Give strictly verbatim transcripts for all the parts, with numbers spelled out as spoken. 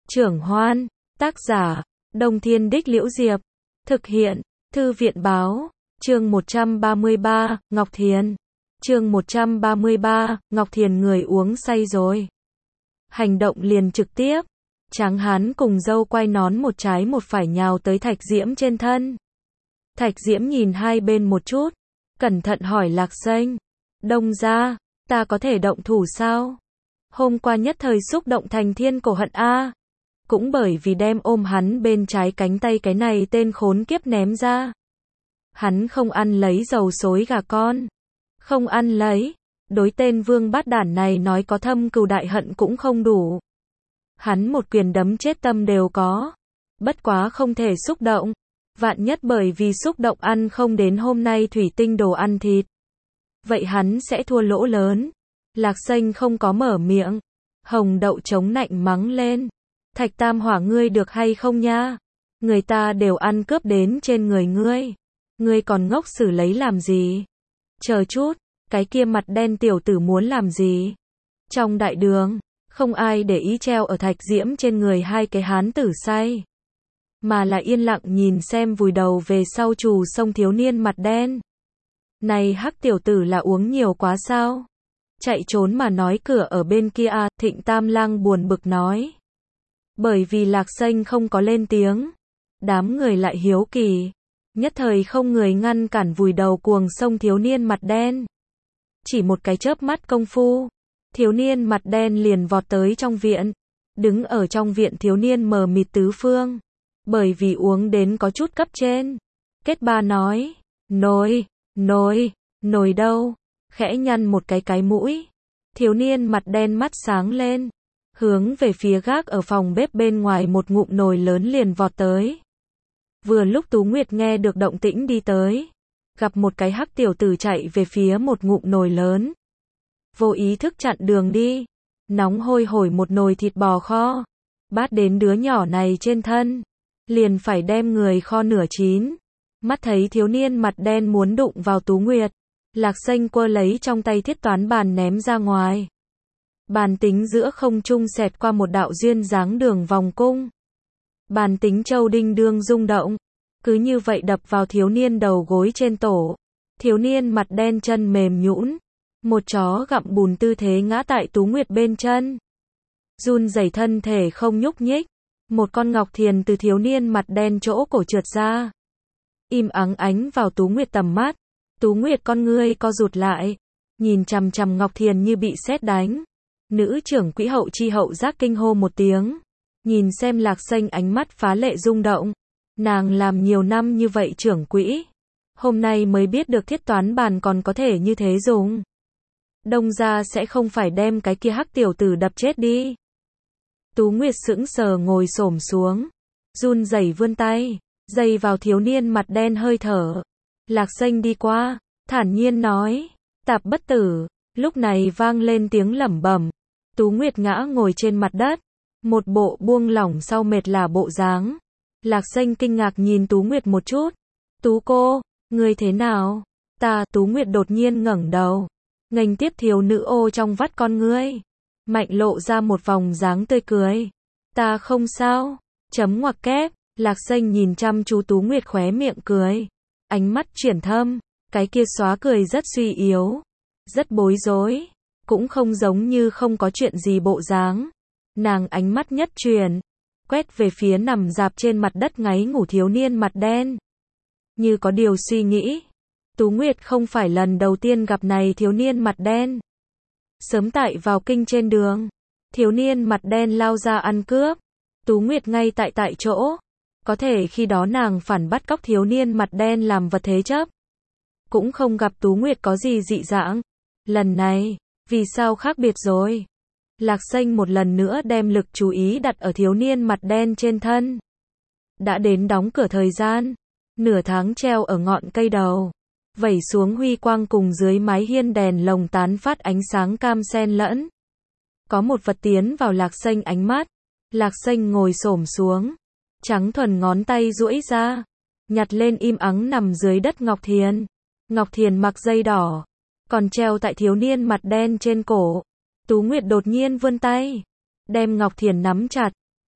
Trưởng Hoan, tác giả, Đông Thiên Đích Liễu Diệp, thực hiện, Thư viện Báo, chương một trăm ba mươi ba, Ngọc Thiền, chương một trăm ba mươi ba, Ngọc Thiền người uống say rồi. Hành động liền trực tiếp, Tráng Hán cùng dâu quay nón một trái một phải nhào tới Thạch Diễm trên thân. Thạch Diễm nhìn hai bên một chút, cẩn thận hỏi Lạc Xanh, Đông gia, ta có thể động thủ sao? Hôm qua nhất thời xúc động thành thiên cổ hận a. Cũng bởi vì đem ôm hắn bên trái cánh tay cái này tên khốn kiếp ném ra. Hắn không ăn lấy dầu xối gà con. Không ăn lấy. Đối tên vương bát đản này nói có thâm cừu đại hận cũng không đủ. Hắn một quyền đấm chết tâm đều có. Bất quá không thể xúc động. Vạn nhất bởi vì xúc động ăn không đến hôm nay thủy tinh đồ ăn thịt. Vậy hắn sẽ thua lỗ lớn. Lạc Xanh không có mở miệng. Hồng Đậu chống nạnh mắng lên. Thạch Tam Hỏa ngươi được hay không nha? Người ta đều ăn cướp đến trên người ngươi. Ngươi còn ngốc xử lấy làm gì? Chờ chút, cái kia mặt đen tiểu tử muốn làm gì? Trong đại đường, không ai để ý treo ở Thạch Diễm trên người hai cái hán tử say. Mà là yên lặng nhìn xem vùi đầu về sau trù sông thiếu niên mặt đen. Này hắc tiểu tử là uống nhiều quá sao? Chạy trốn mà nói cửa ở bên kia à, Thịnh Tam Lang buồn bực nói. Bởi vì Lạc Xanh không có lên tiếng. Đám người lại hiếu kỳ. Nhất thời không người ngăn cản vùi đầu cuồng sông thiếu niên mặt đen. Chỉ một cái chớp mắt công phu. Thiếu niên mặt đen liền vọt tới trong viện. Đứng ở trong viện thiếu niên mờ mịt tứ phương. Bởi vì uống đến có chút cấp trên. Kết ba nói. Nồi, nồi, nồi đâu? Khẽ nhăn một cái cái mũi. Thiếu niên mặt đen mắt sáng lên. Hướng về phía gác ở phòng bếp bên ngoài một ngụm nồi lớn liền vọt tới. Vừa lúc Tú Nguyệt nghe được động tĩnh đi tới. Gặp một cái hắc tiểu tử chạy về phía một ngụm nồi lớn. Vô ý thức chặn đường đi. Nóng hôi hổi một nồi thịt bò kho. Bát đến đứa nhỏ này trên thân. Liền phải đem người kho nửa chín. Mắt thấy thiếu niên mặt đen muốn đụng vào Tú Nguyệt. Lạc Xanh quơ lấy trong tay thiết toán bàn ném ra ngoài. Bàn tính giữa không trung xẹt qua một đạo duyên dáng đường vòng cung. Bàn tính châu đinh đương rung động. Cứ như vậy đập vào thiếu niên đầu gối trên tổ. Thiếu niên mặt đen chân mềm nhũn. Một chó gặm bùn tư thế ngã tại Tú Nguyệt bên chân. Run rẩy thân thể không nhúc nhích. Một con ngọc thiền từ thiếu niên mặt đen chỗ cổ trượt ra. Im ắng ánh vào Tú Nguyệt tầm mắt. Tú Nguyệt con ngươi co rụt lại. Nhìn chằm chằm ngọc thiền như bị sét đánh. Nữ trưởng quỹ hậu chi hậu giác kinh hô một tiếng. Nhìn xem Lạc Xanh ánh mắt phá lệ rung động. Nàng làm nhiều năm như vậy trưởng quỹ. Hôm nay mới biết được thiết toán bàn còn có thể như thế dùng. Đông gia sẽ không phải đem cái kia hắc tiểu tử đập chết đi. Tú Nguyệt sững sờ ngồi xổm xuống. Run rẩy vươn tay. Dây vào thiếu niên mặt đen hơi thở. Lạc Xanh đi qua. Thản nhiên nói. Tạp bất tử. Lúc này vang lên tiếng lẩm bẩm. Tú Nguyệt ngã ngồi trên mặt đất. Một bộ buông lỏng sau mệt là bộ dáng. Lạc Xanh kinh ngạc nhìn Tú Nguyệt một chút. Tú cô, ngươi thế nào? Ta, Tú Nguyệt đột nhiên ngẩng đầu. Nghênh tiếp thiếu nữ ô trong vắt con ngươi. Mạnh lộ ra một vòng dáng tươi cười. Ta không sao. Chấm ngoặc kép. Lạc Xanh nhìn chăm chú Tú Nguyệt khóe miệng cười. Ánh mắt chuyển thâm. Cái kia xóa cười rất suy yếu. Rất bối rối. Cũng không giống như không có chuyện gì bộ dáng. Nàng ánh mắt nhất truyền. Quét về phía nằm dạp trên mặt đất ngáy ngủ thiếu niên mặt đen. Như có điều suy nghĩ. Tú Nguyệt không phải lần đầu tiên gặp này thiếu niên mặt đen. Sớm tại vào kinh trên đường. Thiếu niên mặt đen lao ra ăn cướp. Tú Nguyệt ngay tại tại chỗ. Có thể khi đó nàng phản bắt cóc thiếu niên mặt đen làm vật thế chấp. Cũng không gặp Tú Nguyệt có gì dị dạng. Lần này, vì sao khác biệt rồi? Lạc Xanh một lần nữa đem lực chú ý đặt ở thiếu niên mặt đen trên thân. Đã đến đóng cửa thời gian. Nửa tháng treo ở ngọn cây đầu. Vẩy xuống huy quang cùng dưới mái hiên đèn lồng tán phát ánh sáng cam xen lẫn. Có một vật tiến vào Lạc Xanh ánh mắt. Lạc Xanh ngồi xổm xuống. Trắng thuần ngón tay duỗi ra. Nhặt lên im ắng nằm dưới đất Ngọc Thiền. Ngọc Thiền mặc dây đỏ. Còn treo tại thiếu niên mặt đen trên cổ. Tú Nguyệt đột nhiên vươn tay. Đem Ngọc Thiền nắm chặt.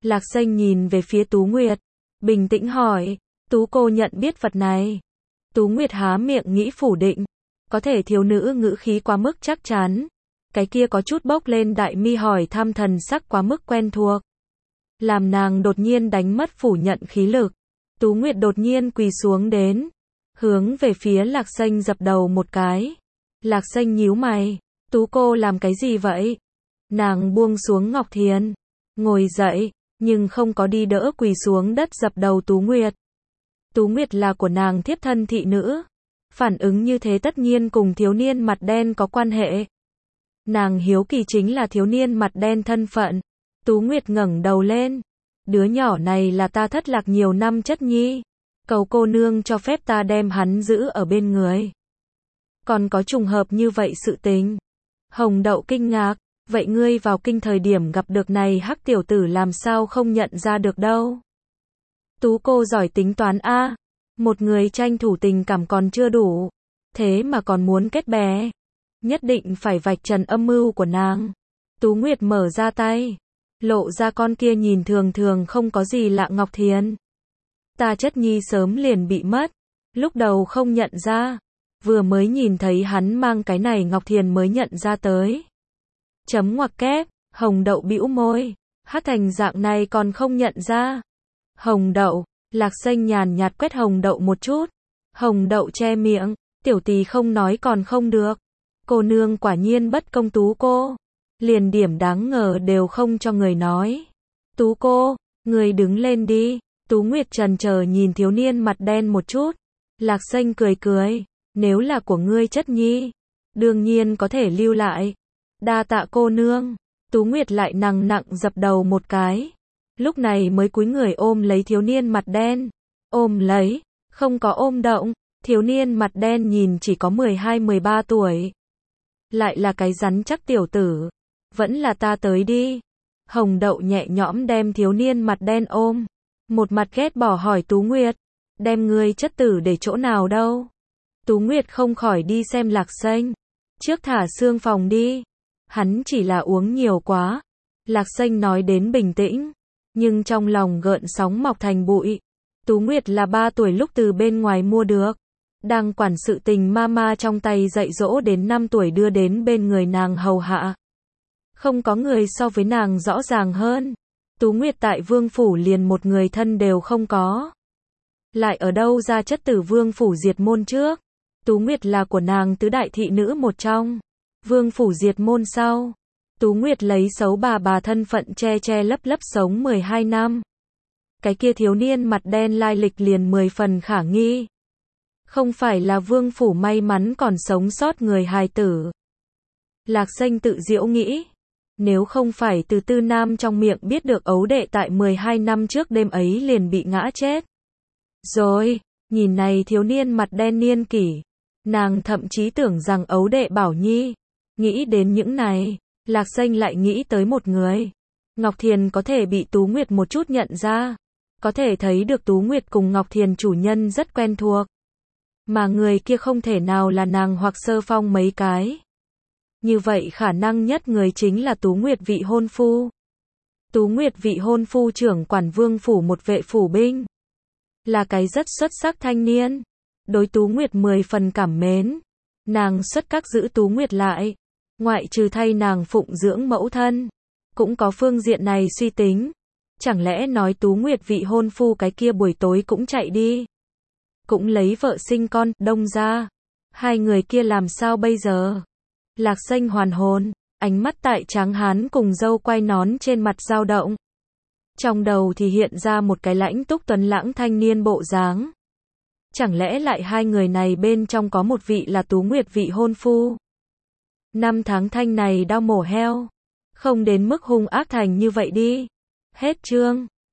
Lạc Xanh nhìn về phía Tú Nguyệt, bình tĩnh hỏi, Tú cô nhận biết vật này. Tú Nguyệt há miệng nghĩ phủ định, có thể thiếu nữ ngữ khí quá mức chắc chắn. Cái kia có chút bốc lên đại mi hỏi thăm thần sắc quá mức quen thuộc. Làm nàng đột nhiên đánh mất phủ nhận khí lực. Tú Nguyệt đột nhiên quỳ xuống đến, hướng về phía Lạc Xanh dập đầu một cái. Lạc Xanh nhíu mày, Tú cô làm cái gì vậy? Nàng buông xuống Ngọc Thiền, ngồi dậy, nhưng không có đi đỡ quỳ xuống đất dập đầu Tú Nguyệt. Tú Nguyệt là của nàng thiếp thân thị nữ. Phản ứng như thế tất nhiên cùng thiếu niên mặt đen có quan hệ. Nàng hiếu kỳ chính là thiếu niên mặt đen thân phận. Tú Nguyệt ngẩng đầu lên. Đứa nhỏ này là ta thất lạc nhiều năm chất nhi. Cầu cô nương cho phép ta đem hắn giữ ở bên người. Còn có trùng hợp như vậy sự tình. Hồng Đậu kinh ngạc. Vậy ngươi vào kinh thời điểm gặp được này hắc tiểu tử làm sao không nhận ra được đâu. Tú cô giỏi tính toán a. Một người tranh thủ tình cảm còn chưa đủ. Thế mà còn muốn kết bè. Nhất định phải vạch trần âm mưu của nàng. Tú Nguyệt mở ra tay. Lộ ra con kia nhìn thường thường không có gì lạ Ngọc Thiền. Ta chất nhi sớm liền bị mất. Lúc đầu không nhận ra. Vừa mới nhìn thấy hắn mang cái này Ngọc Thiền mới nhận ra tới. Chấm ngoặc kép. Hồng Đậu bĩu môi. Hát thành dạng này còn không nhận ra. Hồng Đậu. Lạc Xanh nhàn nhạt quét Hồng Đậu một chút. Hồng Đậu che miệng. Tiểu tỳ không nói còn không được. Cô nương quả nhiên bất công Tú cô. Liền điểm đáng ngờ đều không cho người nói. Tú cô, người đứng lên đi. Tú Nguyệt trần chờ nhìn thiếu niên mặt đen một chút. Lạc Xanh cười cười. Nếu là của ngươi chất nhi, đương nhiên có thể lưu lại. Đa tạ cô nương. Tú Nguyệt lại nặng nặng dập đầu một cái. Lúc này mới cúi người ôm lấy thiếu niên mặt đen. Ôm lấy, không có ôm động. Thiếu niên mặt đen nhìn chỉ có mười hai mười ba tuổi. Lại là cái rắn chắc tiểu tử. Vẫn là ta tới đi. Hồng Đậu nhẹ nhõm đem thiếu niên mặt đen ôm. Một mặt ghét bỏ hỏi Tú Nguyệt. Đem ngươi chất tử để chỗ nào đâu? Tú Nguyệt không khỏi đi xem Lạc Xanh. Trước thả xương phòng đi. Hắn chỉ là uống nhiều quá. Lạc Xanh nói đến bình tĩnh. Nhưng trong lòng gợn sóng mọc thành bụi. Tú Nguyệt là ba tuổi lúc từ bên ngoài mua được. Đang quản sự tình mama trong tay dạy dỗ đến năm tuổi đưa đến bên người nàng hầu hạ. Không có người so với nàng rõ ràng hơn. Tú Nguyệt tại vương phủ liền một người thân đều không có. Lại ở đâu ra chất tử vương phủ diệt môn trước. Tú Nguyệt là của nàng tứ đại thị nữ một trong. Vương phủ diệt môn sau. Tú Nguyệt lấy xấu bà bà thân phận che che lấp lấp sống mười hai năm. Cái kia thiếu niên mặt đen lai lịch liền mười phần khả nghi. Không phải là vương phủ may mắn còn sống sót người hài tử. Lạc Xanh tự giễu nghĩ. Nếu không phải từ Tư Nam trong miệng biết được ấu đệ tại mười hai năm trước đêm ấy liền bị ngã chết. Rồi, nhìn này thiếu niên mặt đen niên kỷ. Nàng thậm chí tưởng rằng ấu đệ Bảo Nhi. Nghĩ đến những này, Lạc Xanh lại nghĩ tới một người. Ngọc Thiền có thể bị Tú Nguyệt một chút nhận ra. Có thể thấy được Tú Nguyệt cùng Ngọc Thiền chủ nhân rất quen thuộc. Mà người kia không thể nào là nàng hoặc Sơ Phong mấy cái. Như vậy khả năng nhất người chính là Tú Nguyệt vị hôn phu. Tú Nguyệt vị hôn phu trưởng quản vương phủ một vệ phủ binh. Là cái rất xuất sắc thanh niên. Đối Tú Nguyệt mười phần cảm mến. Nàng xuất các giữ Tú Nguyệt lại. Ngoại trừ thay nàng phụng dưỡng mẫu thân. Cũng có phương diện này suy tính. Chẳng lẽ nói Tú Nguyệt vị hôn phu cái kia buổi tối cũng chạy đi. Cũng lấy vợ sinh con, đông ra. Hai người kia làm sao bây giờ? Lạc Xanh hoàn hồn. Ánh mắt tại tráng hán cùng dâu quay nón trên mặt dao động. Trong đầu thì hiện ra một cái lãnh túc tuấn lãng thanh niên bộ dáng. Chẳng lẽ lại hai người này bên trong có một vị là Tú Nguyệt vị hôn phu? Năm tháng thanh này đau mổ heo. Không đến mức hung ác thành như vậy đi. Hết chương.